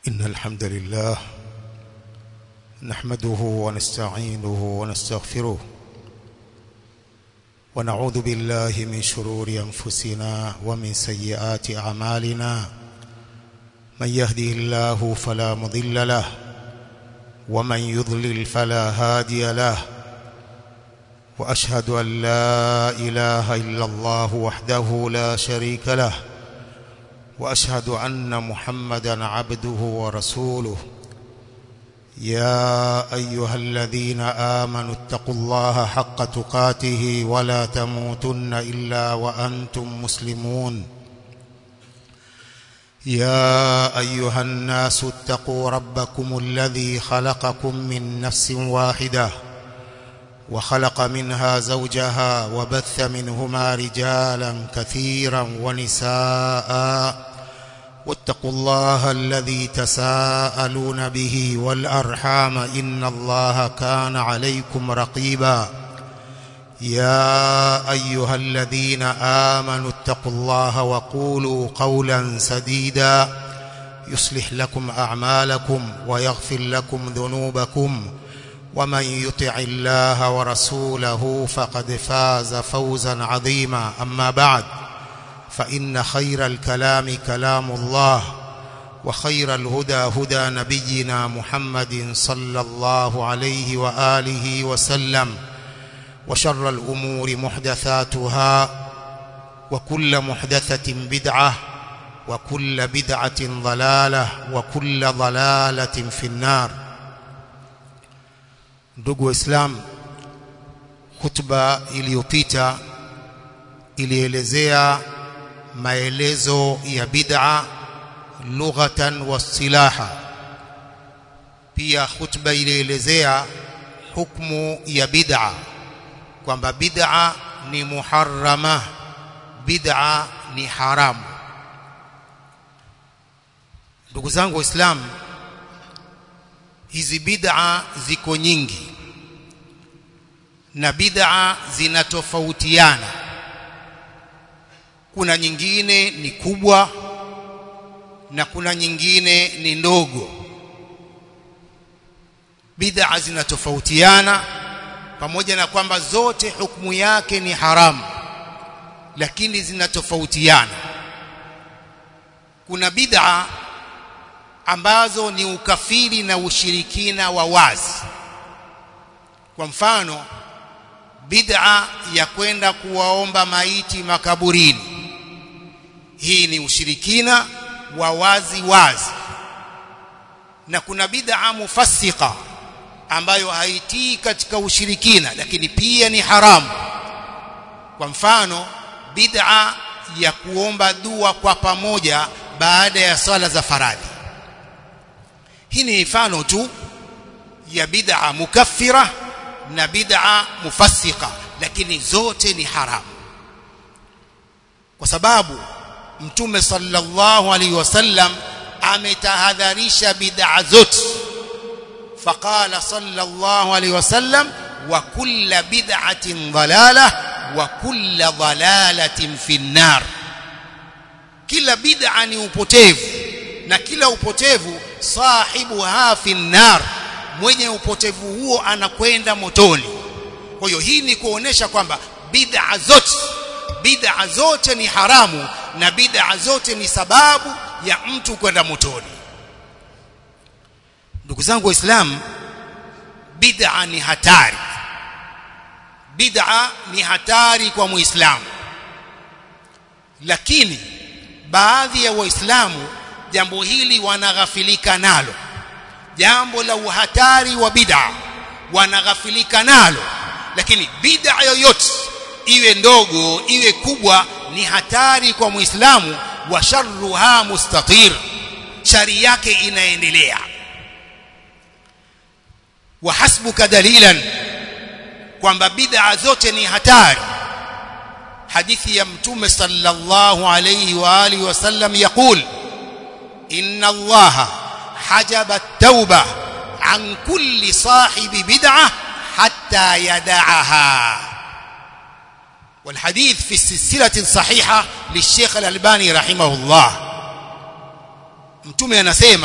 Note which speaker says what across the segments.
Speaker 1: إن الحمد لله نحمده ونستعينه ونستغفره ونعوذ بالله من شرور أنفسنا ومن سيئات أعمالنا من يهده الله فلا مضل له ومن يضلل فلا هادي له وأشهد أن لا إله إلا الله وحده لا شريك له وأشهد أن محمدًا عبده ورسوله يا أيها الذين آمنوا اتقوا الله حق تقاته ولا تموتن إلا وأنتم مسلمون يا أيها الناس اتقوا ربكم الذي خلقكم من نفس واحدة وخلق منها زوجها وبث منهما رجالا كثيرا ونساء واتقوا الله الذي تساءلون به والأرحام إن الله كان عليكم رقيبا يا أيها الذين آمنوا اتقوا الله وقولوا قولا سديدا يصلح لكم أعمالكم ويغفر لكم ذنوبكم ومن يطع الله ورسوله فقد فاز فوزا عظيما أما بعد فإن خير الكلام كلام الله وخير الهدى هدى نبينا محمد صلى الله عليه وآله وسلم وشر الأمور محدثاتها وكل محدثة بدعة وكل بدعة ضلالة وكل ضلالة في النار. Ndugu Islam, khutba iliyopita ilielezea maelezo ya bid'a lughatan wa istilaha. Pia khutba ilielezea hukumu ya bid'a, kwamba bid'a ni muharrama, bid'a ni haramu. Ndugu zangu Waislamu, hizi bid'a ziko nyingi na bid'a zinatofautiana. Kuna nyingine ni kubwa na kuna nyingine ni ndogo. Bid'a zinatofautiana pamoja na kwamba zote hukumu yake ni haramu, lakini zinatofautiana. Kuna bid'a ambazo ni ukafiri na ushirikina wa wazi. Kwa mfano, bid'a ya kwenda kuwaomba maiti makaburini, hii ni ushirikina wa wazi wazi. Na kuna bid'a mufassika ambayo haitii katika ushirikina lakini pia ni haramu. Kwa mfano, bid'a ya kuomba dua kwa pamoja baada ya sala za faradhi. Hii ni mfano tu ya bid'a mukaffira na bid'a mufassika, lakini zote ni haramu. Kwa sababu Mtume sallallahu alaihi wasallam ametahadharisha bid'a zote. Faqala sallallahu alaihi wasallam, wa kullu bid'atin dhalalah wa kullu dhalalatin fi an-nar. Kila bid'a ni upotevu na kila upotevu sahibuha fi an-nar, mwenye upotevu huo anakwenda motoni. Kwa hiyo hii ni kuonesha kwamba bid'a zote ni haramu na bid'a zote ni sababu ya mtu kwenda motoni. Ndugu zangu Waislamu, bid'a ni hatari. Bid'a ni hatari kwa Muislamu. Lakini baadhi ya Waislamu jambo hili wanaghafilika nalo. Jambo la uhatari wa bid'a wanaghafilika nalo. Lakini bid'a yoyote, iwe ndogo iwe kubwa, ni hatari kwa Muislamu. Wa sharruha mustatir, shari yake inaendelea. Wa hasbuka dalilan kwamba bid'a zote ni hatari. Hadithi ya Mtume sallallahu alayhi wa alihi wasallam yaqul, inna Allaha hajaba at-tauba an kulli sahibi bid'ah hatta yada'aha. والحديث في السلسلة الصحيحة للشيخ الألباني رحمه الله. Mtume anasema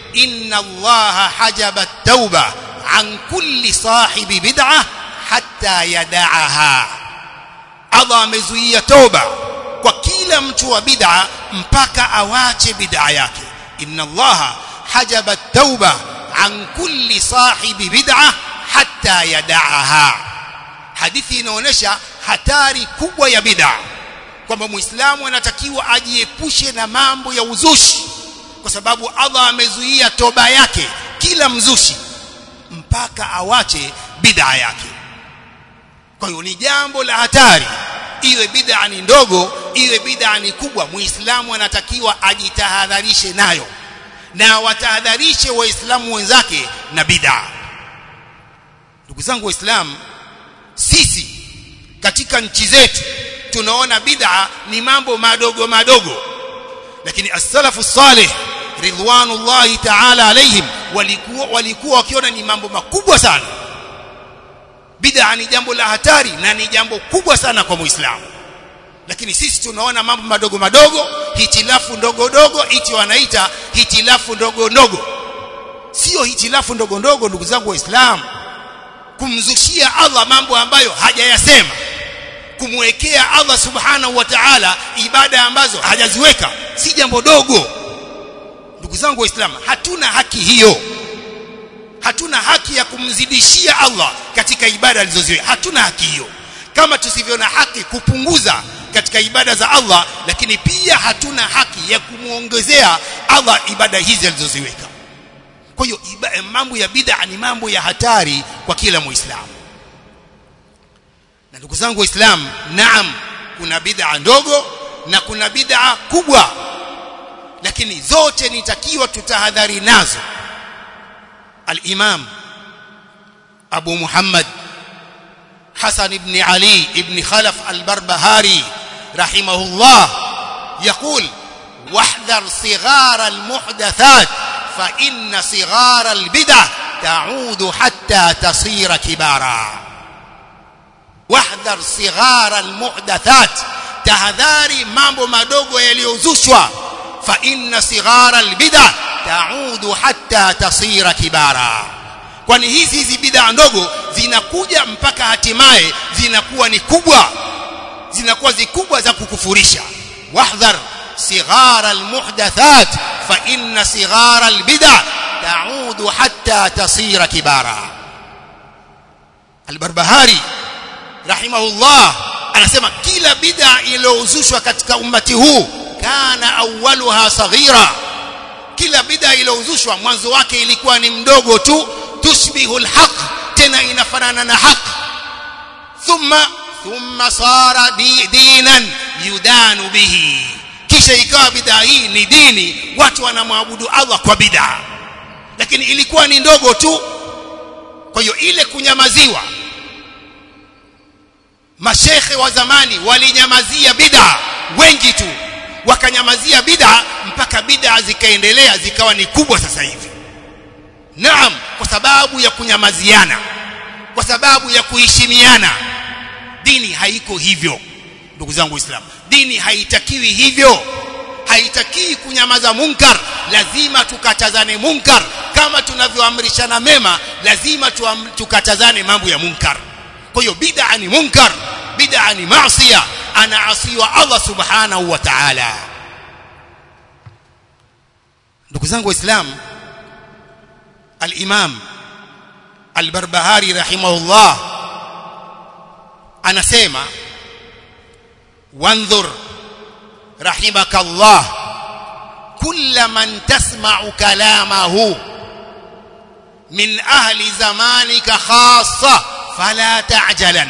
Speaker 1: inna allaha hajaba at-tauba an kulli sahibi bid'ah hatta yada'aha, Allah amezuia toba kwa kila mtu wa bid'a mpaka awache bid'a yake. inna allaha hajaba at-tauba an kulli sahibi bid'ah hatta yada'aha. Hadithi inaonyesha hatari kubwa ya bid'a, kwamba muislamu anatakiwa ajiepushe na mambo ya uzushi, kwa sababu Allah amezuia toba yake kila mzushi mpaka awache bid'a yake. Kwa hiyo ni jambo la hatari, iwe bid'a ni ndogo iwe bid'a ni kubwa, muislamu anatakiwa ajitahadharishe nayo na watahadharishe waislamu wenzake na bid'a. Ndugu zangu waislamu, sisi katika nchi zetu tunaona bid'a ni mambo madogo madogo, lakini as-salafu salih ridwanullahi ta'ala alayhim walikuwa wakiona ni mambo makubwa sana. Bid'a ni jambo la hatari na ni jambo kubwa sana kwa muislamu, lakini sisi tunaona mambo madogo madogo, hitilafu ndogo ndogo, iti wanaita hitilafu ndogo ndogo. Sio hitilafu ndogo ndogo, ndugu zangu waislamu. Kumzushia Allah mambo ambayo hajayasema, kumwekea Allah subhanahu wa ta'ala ibada ambazo hajaziweka, si jambo dogo. Ndugu zangu waislamu, hatuna haki hiyo. Hatuna haki ya kumzidishia Allah katika ibada alizoziweka. Hatuna haki hiyo, kama tusivyoona haki kupunguza katika ibada za Allah, lakini pia hatuna haki ya kumuongezea Allah ibada hizi alizoziweka. Kwa hiyo mambo ya bid'a ni mambo ya hatari kwa kila muislamu. Na ndugu zangu waislamu, naam, kuna bid'a ndogo na kuna bid'a kubwa, lakini zote nitakiwa tutahadhari nazo. Al-Imam Abu Muhammad Hasan ibn Ali ibn Khalaf al-Barbahari rahimahullah يقول: واحذر صغار المحدثات فإن صغار البدع تعود حتى تصير كبارا. واحذر صغار المحدثات، tahadhari mambo madogo yaliyozushwa. fa inna sighara albid'a ta'udu hatta tasira kibara, kwani hizi bid'a ndogo zinakuja mpaka hatimaye zinakuwa ni kubwa, zinakuwa zikubwa za kukufurisha. wahdhar sighara almuhdathat fa inna sighara albid'a ta'udu hatta tasira kibara. Al-Barbahari rahimahullah anasema kila bid'a iliyozushwa katika ummati huu kana awwaluha saghira, kila bid'a iliyozushwa mwanzo wake ilikuwa ni mdogo tu, tushbihu alhaq, tena inafanana na haq. thumma sara dinan yudanu bihi, kisha ikawa bid'a hii ni dini, watu wanamwabudu Allah kwa bid'a, lakini ilikuwa ni ndogo tu. Kwa hiyo ile kunyamaziwa, mashekhe wa zamani walinyamazia bid'a, wengi tu wakanyamazia bid'a mpaka bid'a zikaendelea zikawa ni kubwa sasa hivi. Naam, kwa sababu ya kunyamaziana, kwa sababu ya kuheshimiana. Dini haiko hivyo ndugu zangu Waislamu, dini haitakiwi hivyo. Haitaki kunyamaza munkar, lazima tukatazane munkar. Kama tunavyoamrishana mema, lazima tukatazane mambo ya munkar. Kwa hiyo bid'a ni munkar, bid'a ni maasiya, anaasiwa Allah subhanahu wa ta'ala. Ndugu zangu Waislamu, al-Imam al-Barbahari rahimahullah anasema: wanzur rahimakallah kulla man tasma'u kalamahu min ahli zamanika khassa fala ta'jalan.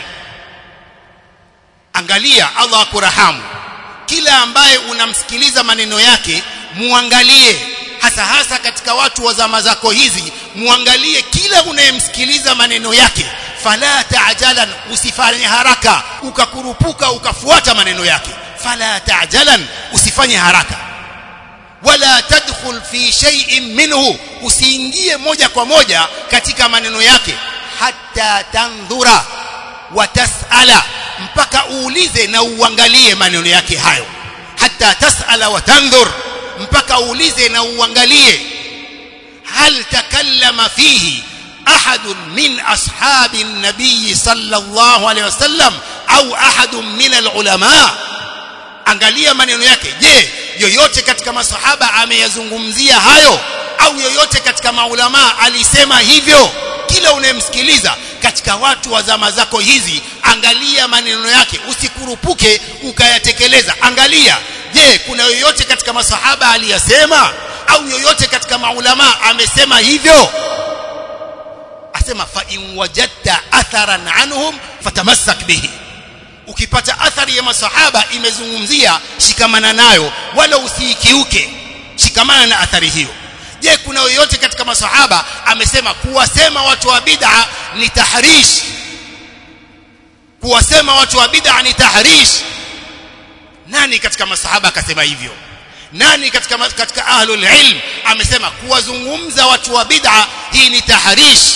Speaker 1: Angalia, Allah akurahamu, kila ambaye unamsikiliza maneno yake muangalie, hasa katika watu wa zama zako hizi, muangalie kila unayemsikiliza maneno yake. Fala ta'jalan, usifanye haraka ukakurupuka ukafuata maneno yake. Fala ta'jalan, usifanye haraka. Wala tadkhul fi shay'in minhu, usiingie moja kwa moja katika maneno yake. Hatta tandhura wa tas'ala, mpaka uulize na uangalie maneno yake hayo. Hatta tas'ala wa tandhur, mpaka uulize na uangalie. هل تكلم فيه أحد من أصحاب النبي صلى الله عليه وسلم أو أحد من العلماء. Angalia maneno yake. Je, yoyote katika masahaba ameyazungumzia hayo au yoyote katika maulama alisema hivyo? Kila unayemsikiliza katika watu wa zama zako hizi, angalia maneno yake, usikurupuke ukayatekeleza. Angalia, je, kuna yoyote katika masahaba aliyasema au yoyote katika maulama amesema hivyo? Asema fa in wajadta atharan anhum fatamassak bihi. Ukipata athari ya masahaba imezungumzia, shikamana nayo, wala usiikiuke, shikamana na athari hiyo. Je, kuna yoyote katika masahaba amesema kuwasema watu wa bid'a ni tahrish? Kuwasema watu wa bid'a ni tahrish. Nani katika masahaba akasema hivyo? Nani katika ahlul ilm amesema kuwazungumza watu wa bid'a hii ni tahrish?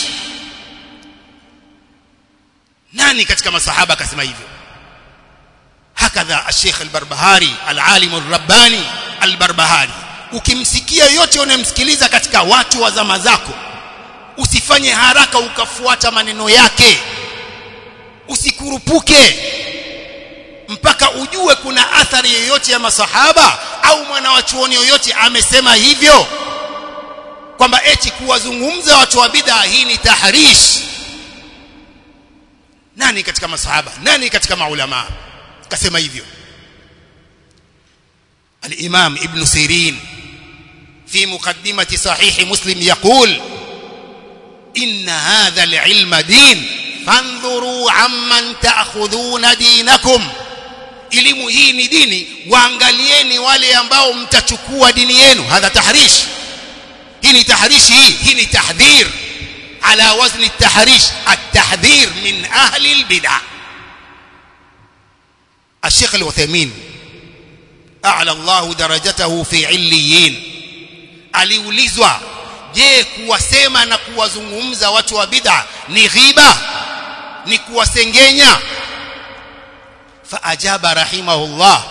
Speaker 1: Nani katika masahaba akasema hivyo? Hakadha al-Sheikh al-Barbahari, al-alim al-Rabbani al-Barbahari. Ukimsikia yote unayemsikiliza katika watu wa zama zako, usifanye haraka ukafuata maneno yake, usikurupuke mpaka ujue kuna athari yoyote ya masahaba au mwanawachuoni yoyote amesema hivyo, kwamba eti kuwazungumza watu wa bid'a hii ni tahrish. Nani katika masahaba, nani katika maulama kasema hivyo? الإمام ابن سيرين في مقدمة صحيح مسلم يقول إن هذا العلم دين فانظروا عمن تأخذون دينكم. elimu hii ni dini, waangalieni wale ambao mtachukua dini yenu. Hadha tahrish. Hii ni tahrish, hii ni tahdhir ala wazni at-tahrish, at-tahdhir min ahli al-bid'ah. الشيخ العثيمين أعلى الله درجته في عليين aliulizwa, je, kuwasema na kuwazungumza watu wa bid'a ni ghiba, ni kuwasengenya? فأجاب رحمه الله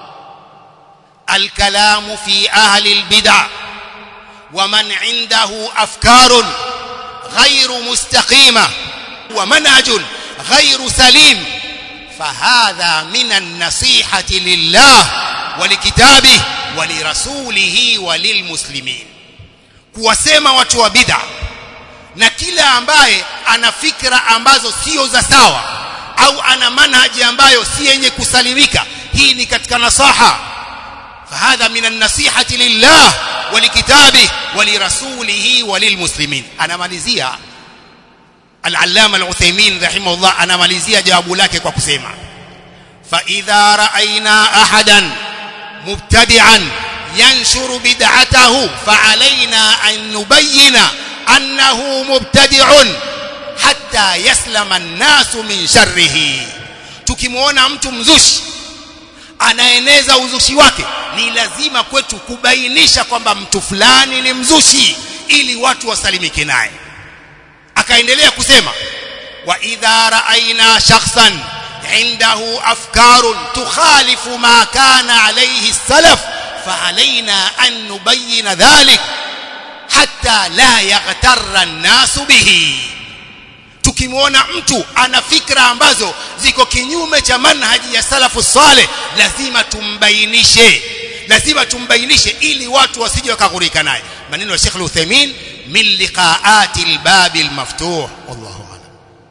Speaker 1: الكلام في أهل البدع ومن عنده أفكار غير مستقيمة ومنهج غير سليم فهذا من النصيحة لله ولكتابه ولرسوله وللمسلمين. kuwasema watu wa bid'a na kila ambaye ana fikra ambazo sio za sawa au ana manhaji ambayo si yenye kusalimika, hii ni katika nasaha. fahadha minan nasihati lillah wa likitabihi wa lirasulihi wa lilmuslimin. Anamalizia al-allama al-Uthaymeen rahimahullah, anamalizia jawabu lake kwa kusema fa idha ra'ayna ahadan mubtadi'an yanshuru bid'atahu fa alayna an nubayyina annahu mubtadi'un hatta yaslama an-nasu min sharrihi. Tukimuona mtu mzushi anaeneza uzushi wake, ni lazima kwetu kubainisha kwamba mtu fulani ni mzushi ili watu wasalimike naye. Akaendelea kusema wa idha ra'ayna shakhsan indahu afkarun tukhalifu ma kana alayhi salaf fa alayna an nubayyina dhalik hatta la yaghtarra an-nasu bihi. Tukimuona mtu ana fikra ambazo ziko kinyume cha manhaji ya salafu saleh, lazima tumbainishe ili watu wasije wakaghurika naye. Maneno ya Sheikh Al-Uthaymeen min liqaati al-bab al-maftuh. wallahu a'lam.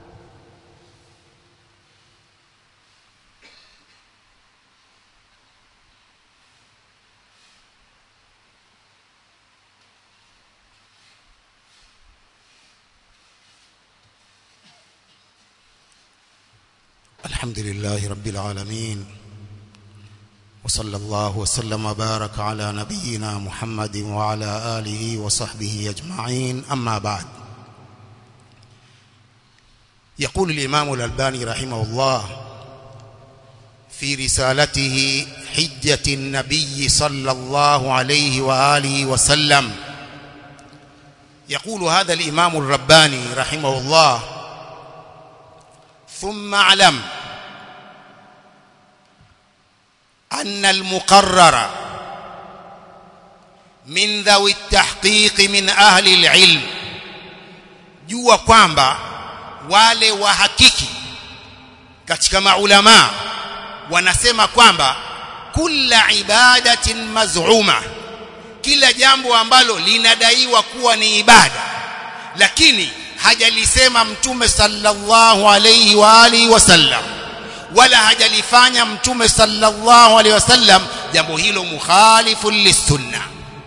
Speaker 1: الحمد لله رب العالمين وصلى الله وسلم وبارك على نبينا محمد وعلى آله وصحبه أجمعين. أما بعد، يقول الإمام الألباني رحمه الله في رسالته حجة النبي صلى الله عليه وآله وسلم، يقول هذا الإمام الرباني رحمه الله: ثم اعلم أن المقرر min dhawi tahqiq min ahli alilm, jua kwamba wale wahakiki katika maulama wanasema kwamba kila ibadatin maz'uma, kila jambo ambalo linadaiwa kuwa ni ibada lakini hajalisema mtume sallallahu alayhi wa alihi wasallam wala hajalifanya mtume sallallahu alayhi wasallam, jambo hilo mukhalifun lisunna.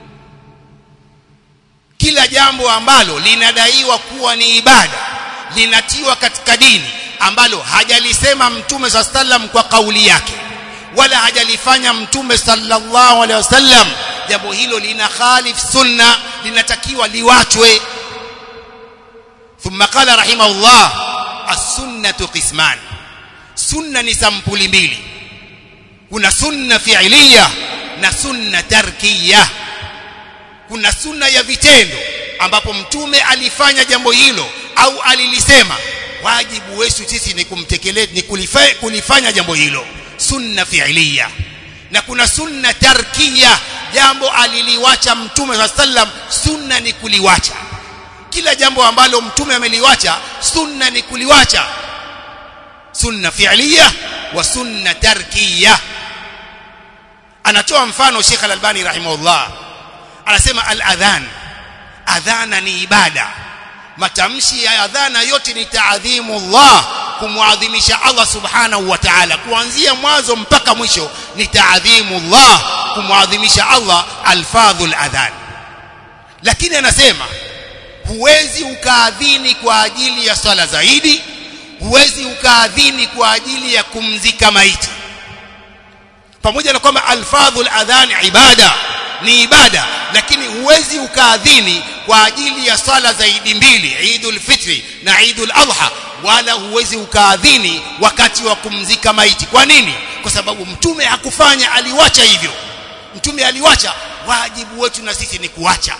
Speaker 1: Kila jambo ambalo linadaiwa kuwa ni ibada, linatiwa katika dini, ambalo hajalisema mtume sallallahu alayhi wasallam kwa kauli yake wala hajalifanya mtume sallallahu alayhi wasallam, jambo hilo lina khalif sunna, linatakiwa liwachwe. Thumma qala rahimahullah, as-sunnatu qisman, sunna ni sampuli mbili, kuna sunna fi'liya na sunna tarkiya. Kuna sunna ya vitendo ambapo mtume alifanya jambo hilo au alilisema, wajibu wetu sisi ni kumtekeleza, ni kulifanya jambo hilo, sunna fi'liya. Na kuna sunna tarkiya, jambo aliliwacha mtume sallallahu alayhi wasallam, sunna ni kuliwacha. Kila jambo ambalo mtume ameliwacha, sunna ni kuliwacha. Sunna fi'liya wa sunna tarkiya. Anatoa mfano Sheikh Al-Albani rahimahullah, anasema al-adhan, adhana ni ibada. Matamshi ya adhana yote ni taadhimu Allah, kumuadhimisha Allah subhanahu wa ta'ala, kuanzia mwanzo mpaka mwisho ni taadhimu Allah, kumuadhimisha Allah, alfadhul adhan. Lakini anasema huwezi ukaadhini kwa ajili ya swala zaidi, huwezi ukaadhini kwa ajili ya kumzika maiti. Pamoja na kwamba alfadhul adhan ibada, ni ibada, lakini huwezi ukaadhini kwa ajili ya swala zaidi mbili, Eidul Fitri na Eidul Adha, wala huwezi ukaadhini wakati wa kumzika maiti. Kwa nini? Kwa sababu mtume hakufanya, aliwacha hivyo. Mtume aliwacha, wajibu wetu na sisi ni kuacha.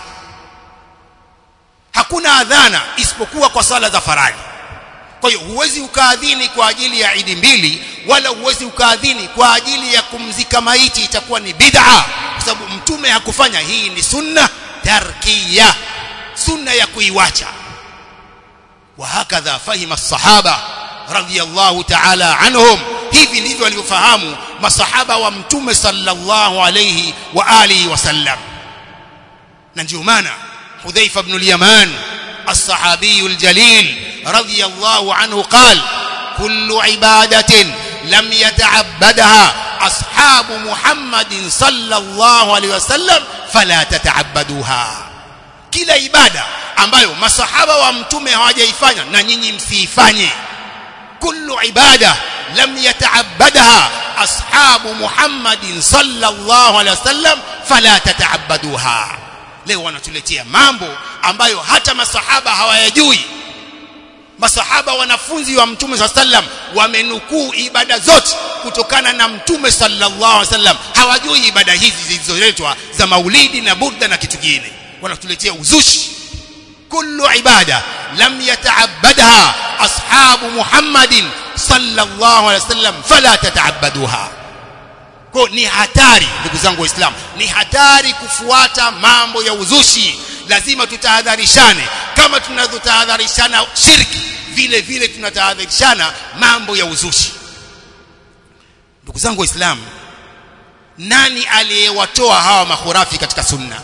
Speaker 1: Hakuna adhana isipokuwa kwa sala za faradhi. Kwa hiyo huwezi ukaadhini kwa ajili ya Eid mbili, wala huwezi ukaadhini kwa ajili ya kumzika maiti, itakuwa ni bid'a, kwa sababu mtume hakufanya. Hii ni sunna tarkiya, sunna ya kuiwacha. Wa hakadha fahima as-sahaba radhiyallahu ta'ala anhum, hivi ndivyo walivyofahamu masahaba wa mtume sallallahu alayhi wa alihi wasallam. Na ndio maana Hudhaifa ibn al-Yaman الصحابي الجليل رضي الله عنه قال كل عبادة لم يتعبدها أصحاب محمد صلى الله عليه وسلم فلا تتعبدوها. kila ibada ambayo masahaba wa mtume hawajaifanya na nyinyi msiifanye. kullu ibada lam yata'abbadaha ashabu Muhammadin sallallahu alaihi wasallam fala tata'abbaduha. Leo wanatuletea mambo ambayo hata masahaba hawayajui. Masahaba wanafunzi wa mtume sallallahu alaihi wasallam wamenukuu ibada zote kutokana na mtume sallallahu alaihi wasallam, hawajui ibada hizi zilizoletwa za maulidi na burda na kitu kingine. Wanatuletea uzushi. kullu ibada lam yata'abbadha ashabu Muhammadin sallallahu alaihi wasallam fala tata'abbaduha. Kwa ni hatari, ndugu zangu waislamu, ni hatari kufuata mambo ya uzushi. Lazima tutahadharishane, kama tunazotahadharishana shirki, vile vile tunatahadharishana mambo ya uzushi. Ndugu zangu waislamu, nani aliyewatoa hawa makhurafi katika sunna?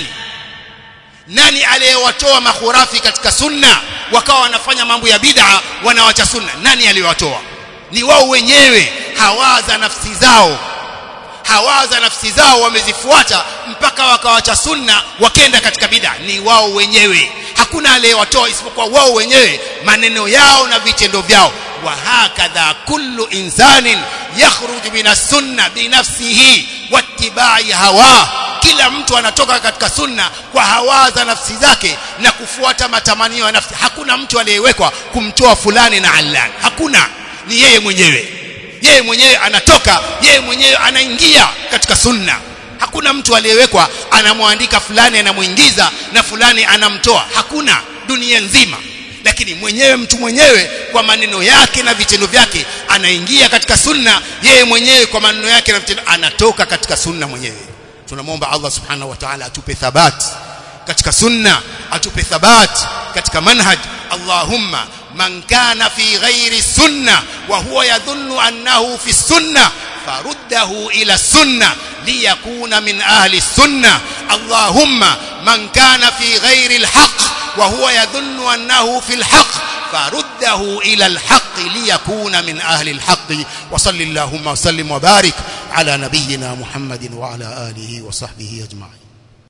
Speaker 1: Nani aliyewatoa makhurafi katika sunna wakawa wanafanya mambo ya bid'a, wanawacha sunna? Nani aliyewatoa? Ni wao wenyewe. Hawaza nafsi zao wamezifuata mpaka wakawacha sunna wakenda katika bid'a. Ni wao wenyewe, hakuna aliyewatoa isipokuwa wao wenyewe, maneno yao na vitendo vyao. Wa hakadha kullu insanin yakhruju minas sunna binafsihi wattiba'i hawa. Kila mtu anatoka katika sunna kwa hawaza nafsi zake na kufuata matamanio ya nafsi. Hakuna mtu aliyewekwa kumtoa fulani na allan, hakuna. Ni yeye mwenyewe anatoka, yeye mwenyewe anaingia katika sunna. Hakuna mtu aliyewekwa anamwandika fulani anamuingiza na fulani anamtoa, hakuna dunia nzima. Lakini mtu mwenyewe kwa maneno yake na vitendo vyake anaingia katika sunna, yeye mwenyewe kwa maneno yake na vitendo anatoka katika sunna mwenyewe. tunamwomba Allah subhanahu wa ta'ala atupe thabat katika sunna, atupe thabat katika manhaj. Allahumma man kana fi ghairi sunna wa huwa yadhunnu annahu fi sunna faruddahu ila sunna liyakuna min ahli sunna. Allahumma man kana fi ghairi alhaq wa huwa yadhunnu annahu fi alhaq faruddahu ila alhaq liyakuna min ahli alhaq. Wa sallallahu wa sallim wa barik ala nabiyyina Muhammadin wa ala alihi wa sahbihi ajma'in.